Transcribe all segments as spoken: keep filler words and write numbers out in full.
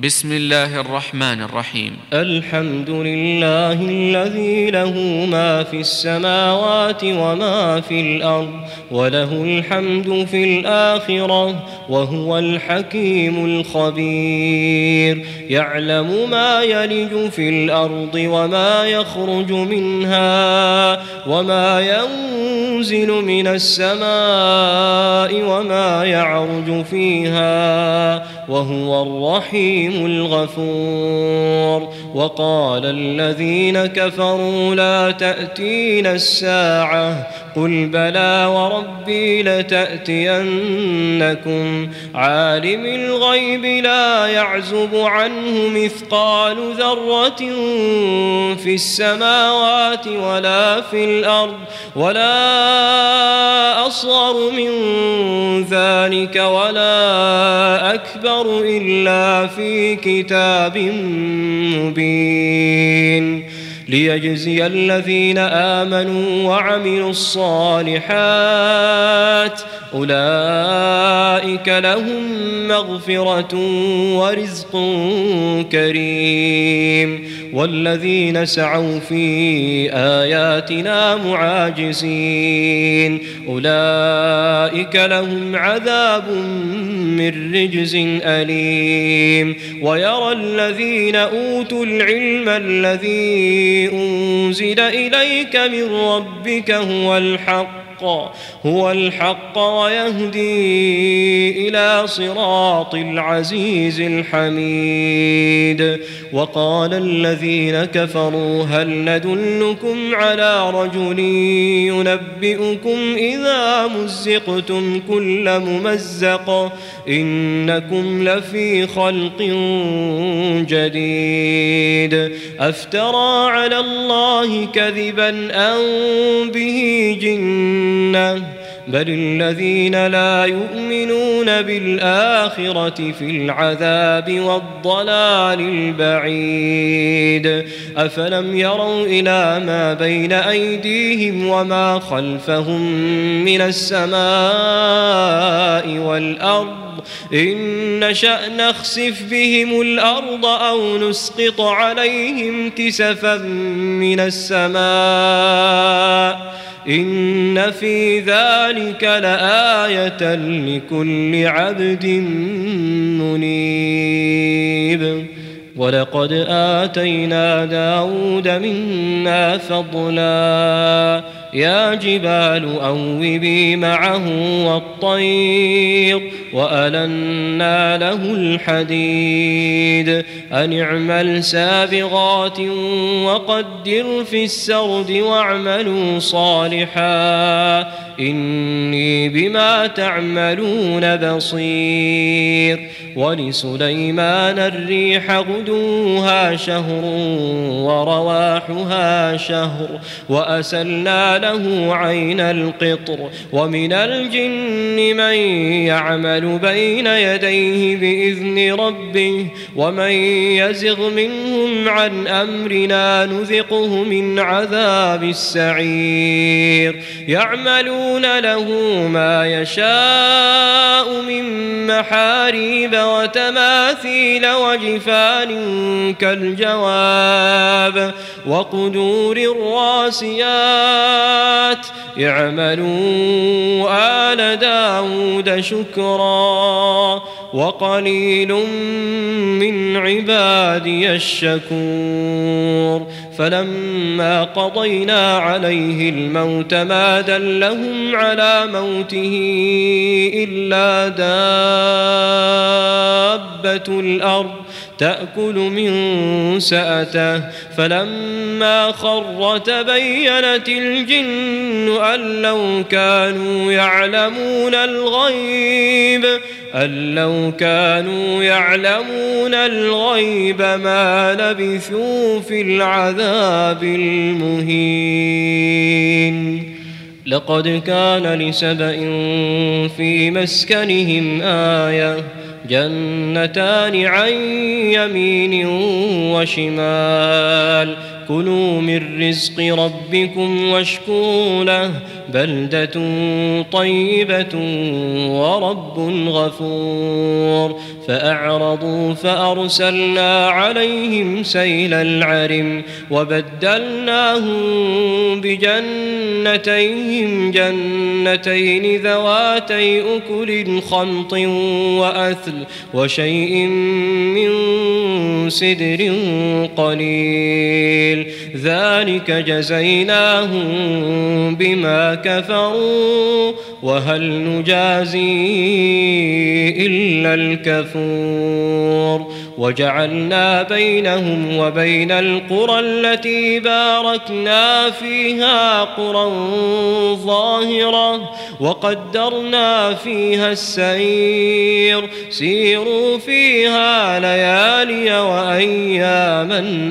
بسم الله الرحمن الرحيم. الحمد لله الذي له ما في السماوات وما في الأرض وله الحمد في الآخرة وهو الحكيم الخبير. يعلم ما يلج في الأرض وما يخرج منها وما ينزل من السماء وما يعرج فيها وهو الرحيم الغفور. وقال الذين كفروا لا تأتين الساعة قل بلى وربي لتأتينكم عالم الغيب لا يعزب عنه مثقال ذرة في السماوات ولا في الأرض ولا أصغر من ذلك ولا أكبر إلا في كتاب مبين ليجزي الذين آمنوا وعملوا الصالحات أولئك لهم مغفرة ورزق كريم. والذين سعوا في آياتنا معاجزين أولئك لهم عذاب من رجز أليم. ويرى الذين أوتوا العلم الذي أنزل إليك من ربك هو الحق هو الحق ويهدي إلى صراط العزيز الحميد. وقال الذين كفروا هل ندلكم على رجل ينبئكم إذا مزقتم كل ممزق إنكم لفي خلق جديد أفترى على الله كذبا أم به جنة بل الذين لا يؤمنون بالآخرة في العذاب والضلال البعيد. أفلم يروا إلى ما بين أيديهم وما خلفهم من السماء والأرض إن نشأ نخسف بهم الأرض أو نسقط عليهم كسفا من السماء إن في ذلك لآية لكل عبد منيب. ولقد آتينا داود منا فضلا يا جبال أوبي معه والطير وألنا له الحديد أن اعمل سابغات وقدر في السرد واعملوا صالحا إني بما تعملون بصير. ولسليمان الريح غدوها شهر ورواحها شهر وأسلنا له عين القطر ومن الجن من يعمل بين يديه بإذن ربه ومن يزغ منهم عن أمرنا نذقه من عذاب السعير. يعملون له ما يشاء من محاريب وتماثيل وجفان كالجواب وقدور الراسيات اعملوا آل داود شكرا وقليل من عبادي الشكور. فلما قضينا عليه الموت ما دلهم على موته إلا دابة الأرض تأكل من سأته فلما خر تبينت الجن أن لو كانوا يعلمون الغيب أن لو كانوا يعلمون الغيب ما لبثوا في العذاب المهين. لقد كان لسبإ في مسكنهم آية جنتان عن يمين وشمال كلوا من رزق ربكم واشكروا له بلدة طيبة ورب غفور فأعرضوا فأرسلنا عليهم سيل العرم وبدلناهم بجنتيهم جنتين ذواتي أكل خمط وأثل وشيء من سدر قليل ذلك جزيناهم بما كفروا وهل نجازي إلا الكفور وجعلنا بينهم وبين القرى التي باركنا فيها قرى ظاهرة وقدرنا فيها السير سيروا فيها ليالي وأياما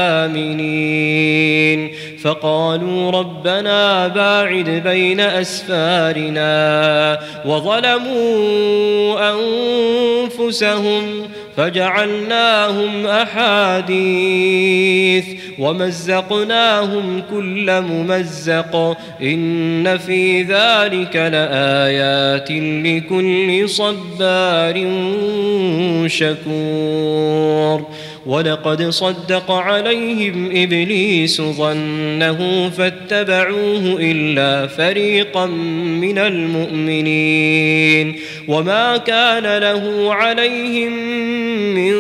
آمنين فقالوا ربنا باعد بين أسفارنا وظلموا أنفسهم فجعلناهم أحاديث ومزقناهم كل ممزق إن في ذلك لآيات لكل صبار شكور ولقد صدق عليهم إبليس ظنه فاتبعوه إلا فريقا من المؤمنين وما كان له عليهم من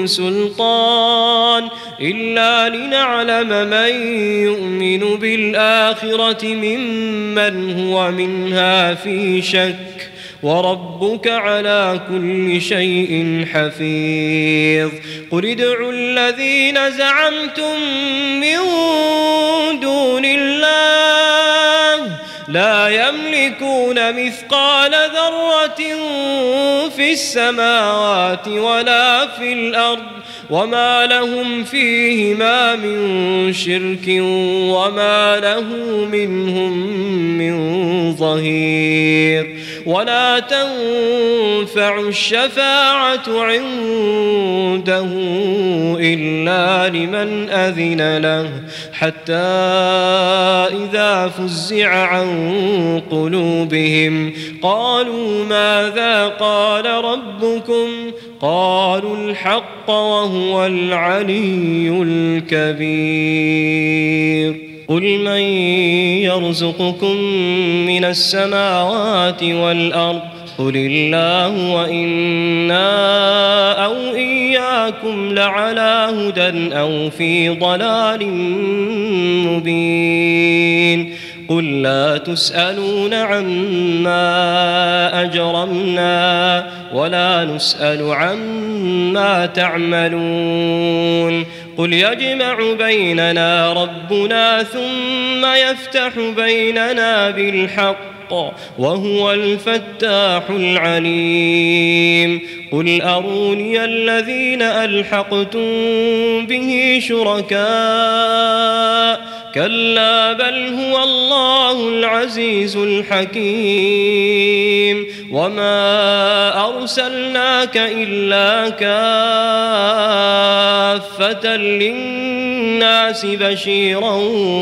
سلطان إلا لنعلم من يؤمن بالآخرة ممن هو منها في شك وربك على كل شيء حفيظ قل ادعوا الذين زعمتم من دون الله لا يملكون مثقال ذرة في السماوات ولا في الأرض وما لهم فيهما من شرك وما له منهم من ظهير ولا تنفع الشفاعة عنده إلا لمن أذن له حتى إذا فزع عن قلوبهم قالوا ماذا قال ربكم قالوا الحق وهو العلي الكبير قل من يرزقكم من السماوات والأرض قل الله وإنا أو إياكم لعلى هدى أو في ضلال مبين قل لا تسألون عما أجرمنا ولا نسأل عما تعملون قل يجمع بيننا ربنا ثم يفتح بيننا بالحق وهو الفتاح العليم قل أروني الذين ألحقتم به شركاء كلا بل هو الله العزيز الحكيم وما أرسلناك إلا كافة للناس بشيرا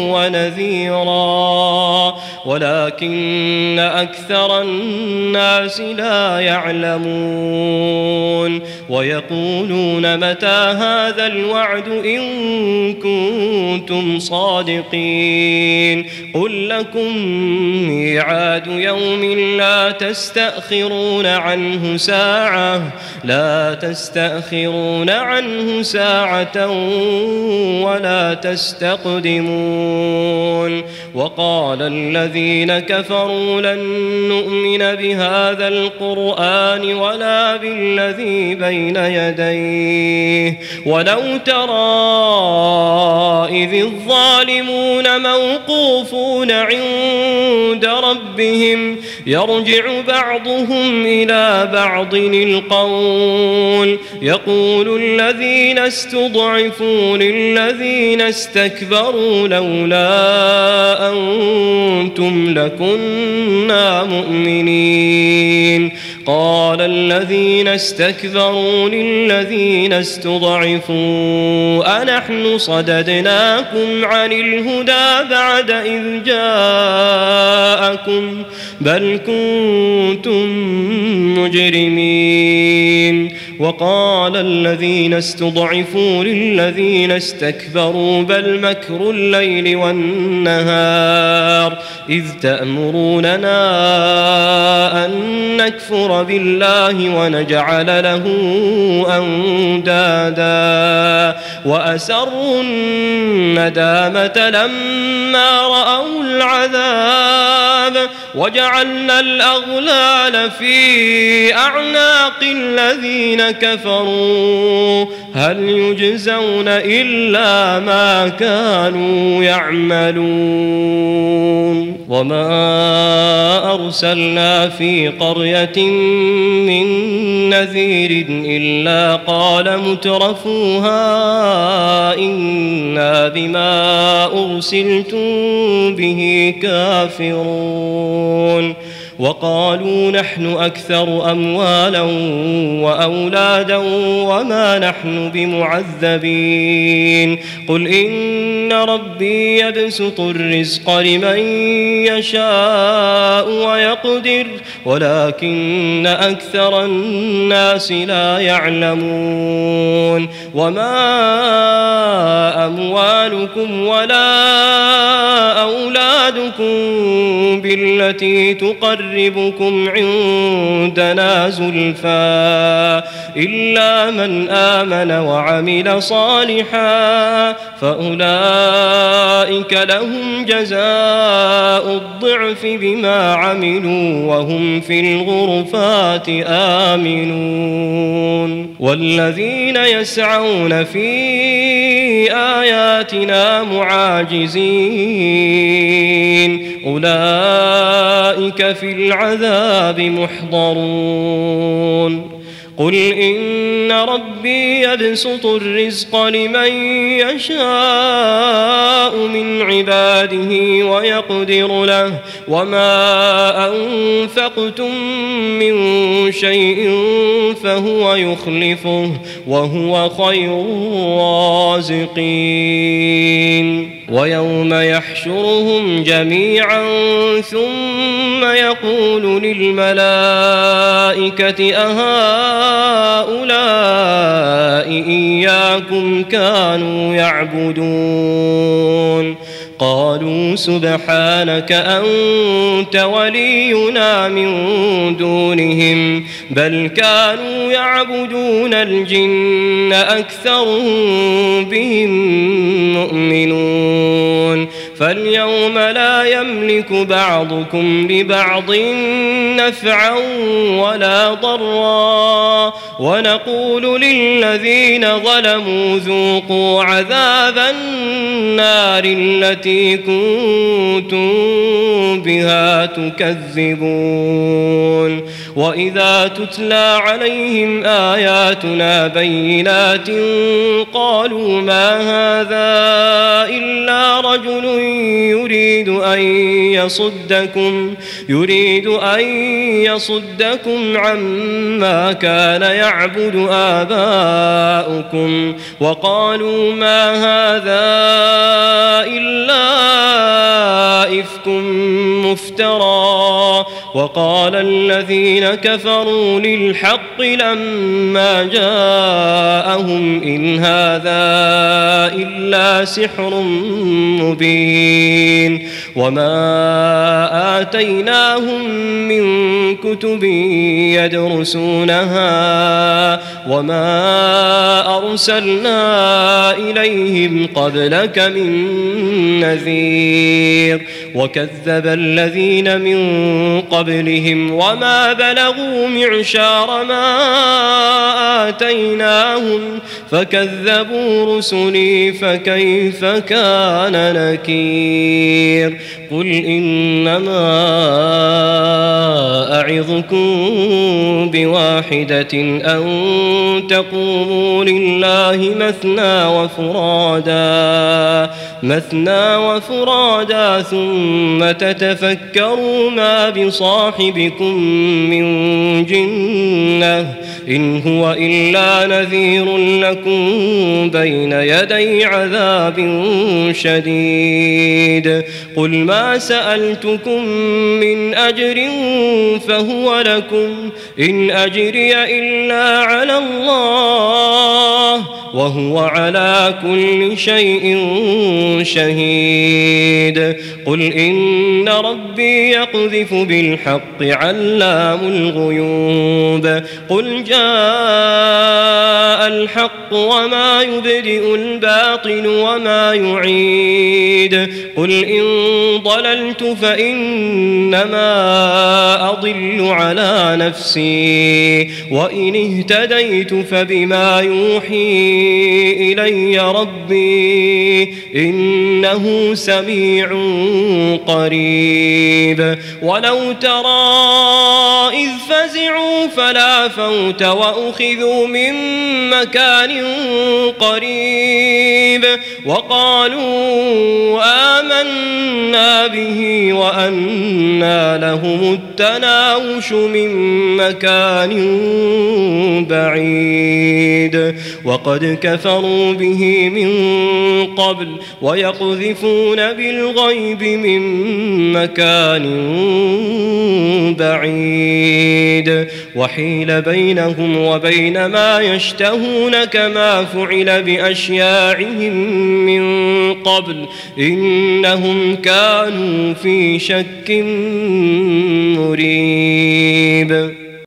ونذيرا ولكن أكثر الناس لا يعلمون ويقولون متى هذا الوعد إن كنتم صادقين قل لكم ميعاد يوم لا تستأخرون عنه ساعة لا تستأخرون عنه ساعة ولا تستقدمون وقال الذين كفروا لن نؤمن بهذا القرآن ولا بالذي بين يديه ولو ترى إذ الظالمون موقوفون عند ربهم يرجع بعضهم إلى بعض القول يقول الذين استضعفوا للذين استكبروا لولا أنتم لكنا مؤمنين قال الذين استكبروا للذين استضعفوا أنحن صددناكم عن الهدى بعد إذ جاءكم بل كنتم مجرمين وقال الذين استضعفوا للذين استكبروا بل مكر الليل والنهار إذ تأمروننا أن نكفر بالله ونجعل له أندادا وأسروا الندامة لما رأوا العذاب وجعلنا الأغلال في أعناق الذين كفروا هل يجزون إلا ما كانوا يعملون وما أرسلنا في قرية من نذير إلا قال مترفوها إنا بما أرسلتم به كافرون وقالوا نحن أكثر أموالا وأولادا وما نحن بمعذبين قل إن ربي يبسط الرزق لمن يشاء ويقدر ولكن أكثر الناس لا يعلمون وما أموالكم ولا أولادكم بالتي تقربكم عندنا زلفى إلا من آمن وعمل صالحا فأولئك لهم جزاء الضعف بما عملوا وهم في الغرفات آمنون والذين يسعون في آياتنا معاجزين أولئك في العذاب محضرون قل إن ربي يبسط الرزق لمن يشاء من عباده ويقدر له وما أنفقتم من شيء فهو يخلفه وهو خير الرازقين ويوم يحشرهم جميعا ثم يقول للملائكة أهؤلاء إياكم كانوا يعبدون قالوا سبحانك أنت ولينا من دونهم بل كانوا يعبدون الجن أكثرهم بهم مؤمنون فاليوم لا يملك بعضكم لبعض نفعا ولا ضرا ونقول للذين ظلموا ذوقوا عذاب النار التي كنتم بها تكذبون وإذا تتلى عليهم آياتنا بينات قالوا ما هذا إلا رجل يريد أن يصدكم يريد أن يصدكم عما كان يعبد آباؤكم وقالوا ما هذا إلا إفك مفترى وقال الذين كفروا للحق لما جاءهم إن هذا إلا سحر مبين وما آتيناهم من كتب يدرسونها وما أرسلنا إليهم قبلك من نذير وكذب الذين من قبلهم وما بلغوا معشار ما آتيناهم فكذبوا رسلي فكيف كان نكير قل إنما أعظكم بواحدة أن تقوموا لله مثنى وفرادا مثنى وفرادا ثم تتفكروا ما بصاحبكم من جنة إن هو إلا نذير لكم بين يدي عذاب شديد قل ما سألتكم من أجر فهو لكم إن أجري إلا على الله وهو على كل شيء شهيد قل إن ربي يقذف بالحق علام الغيوب قل جاء الحق وما يبدئ الباطل وما يعيد قل إن ضللت فإنما أضل على نفسي وإن اهتديت فبما يوحي إلي ربي إنه سميع قريب ولو ترى إذ فزعوا فلا فوت وأخذوا من مكان قريب وقالوا آمنا به وأنى لهم التناوش من مكان بعيد وقد كفروا به من قبل ويقذفون بالغيب من مكان بعيد وحيل بينهم وبين ما يشتهون كما فعل بأشياعهم من قبل إنهم كانوا في شك مريب.